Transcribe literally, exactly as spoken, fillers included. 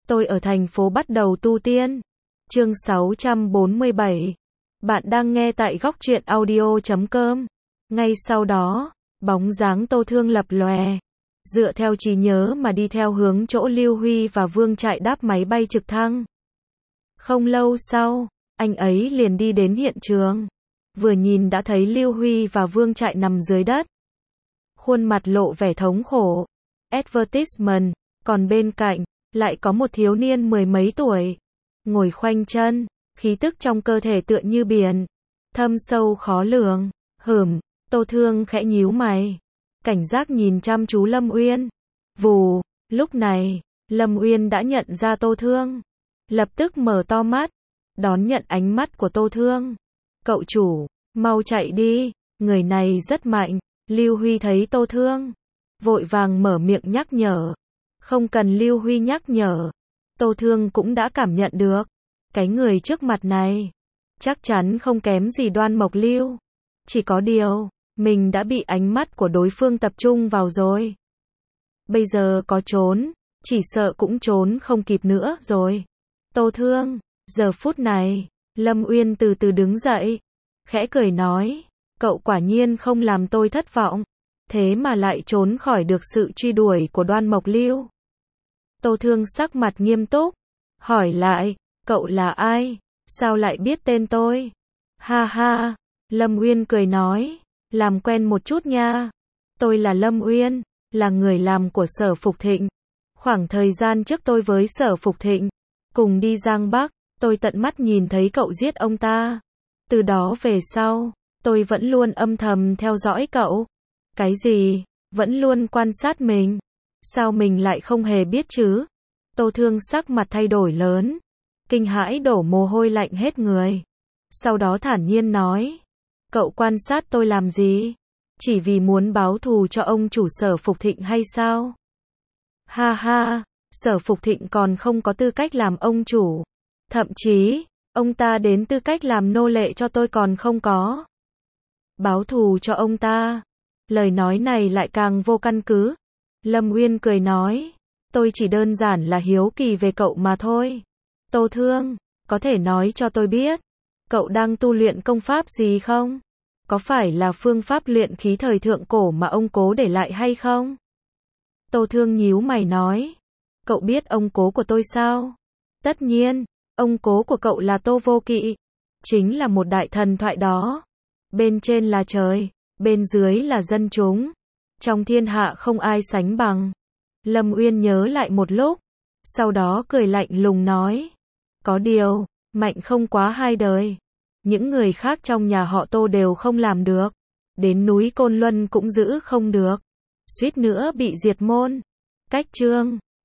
Tôi ở thành phố bắt đầu tu tiên. Chương sáu trăm bốn mươi bảy. Bạn đang nghe tại góc truyện audio chấm com. Ngay sau đó, bóng dáng Tô Thương lập lòe. Dựa theo trí nhớ mà đi theo hướng chỗ Lưu Huy và Vương Trại đáp máy bay trực thăng. Không lâu sau, anh ấy liền đi đến hiện trường. Vừa nhìn đã thấy Lưu Huy và Vương Trại nằm dưới đất. Khuôn mặt lộ vẻ thống khổ. Advertisement, còn bên cạnh, lại có một thiếu niên mười mấy tuổi. Ngồi khoanh chân, khí tức trong cơ thể tựa như biển. Thâm sâu khó lường. Hửm, Tô Thương khẽ nhíu mày. Cảnh giác nhìn chăm chú Lâm Uyên. Vù, lúc này, Lâm Uyên đã nhận ra Tô Thương. Lập tức mở to mắt, đón nhận ánh mắt của Tô Thương. Cậu chủ, mau chạy đi, người này rất mạnh. Lưu Huy thấy Tô Thương, vội vàng mở miệng nhắc nhở. Không cần Lưu Huy nhắc nhở, Tô Thương cũng đã cảm nhận được. Cái người trước mặt này, chắc chắn không kém gì Đoan Mộc Lưu. Chỉ có điều, mình đã bị ánh mắt của đối phương tập trung vào rồi. Bây giờ có trốn, chỉ sợ cũng trốn không kịp nữa rồi. Tô Thương, giờ phút này, Lâm Uyên từ từ đứng dậy, khẽ cười nói, cậu quả nhiên không làm tôi thất vọng, thế mà lại trốn khỏi được sự truy đuổi của Đoan Mộc Lưu. Tô Thương sắc mặt nghiêm túc, hỏi lại, cậu là ai, sao lại biết tên tôi? Ha ha, Lâm Uyên cười nói, làm quen một chút nha. Tôi là Lâm Uyên, là người làm của Sở Phục Thịnh. Khoảng thời gian trước tôi với Sở Phục Thịnh, cùng đi Giang Bắc, tôi tận mắt nhìn thấy cậu giết ông ta. Từ đó về sau, tôi vẫn luôn âm thầm theo dõi cậu. Cái gì? Vẫn luôn quan sát mình? Sao mình lại không hề biết chứ? Tô Thương sắc mặt thay đổi lớn, kinh hãi đổ mồ hôi lạnh hết người. Sau đó thản nhiên nói, cậu quan sát tôi làm gì? Chỉ vì muốn báo thù cho ông chủ Sở Phục Thịnh hay sao? Ha ha, Sở Phục Thịnh còn không có tư cách làm ông chủ. Thậm chí, ông ta đến tư cách làm nô lệ cho tôi còn không có. Báo thù cho ông ta? Lời nói này lại càng vô căn cứ. Lâm Uyên cười nói, tôi chỉ đơn giản là hiếu kỳ về cậu mà thôi. Tô Thương, có thể nói cho tôi biết, cậu đang tu luyện công pháp gì không? Có phải là phương pháp luyện khí thời thượng cổ mà ông cố để lại hay không? Tô Thương nhíu mày nói, cậu biết ông cố của tôi sao? Tất nhiên, ông cố của cậu là Tô Vô Kỵ, chính là một đại thần thoại đó. Bên trên là trời, bên dưới là dân chúng. Trong thiên hạ không ai sánh bằng. Lâm Uyên nhớ lại một lúc, sau đó cười lạnh lùng nói, có điều, mạnh không quá hai đời. Những người khác trong nhà họ Tô đều không làm được. Đến núi Côn Luân cũng giữ không được. Suýt nữa bị diệt môn. Cách chương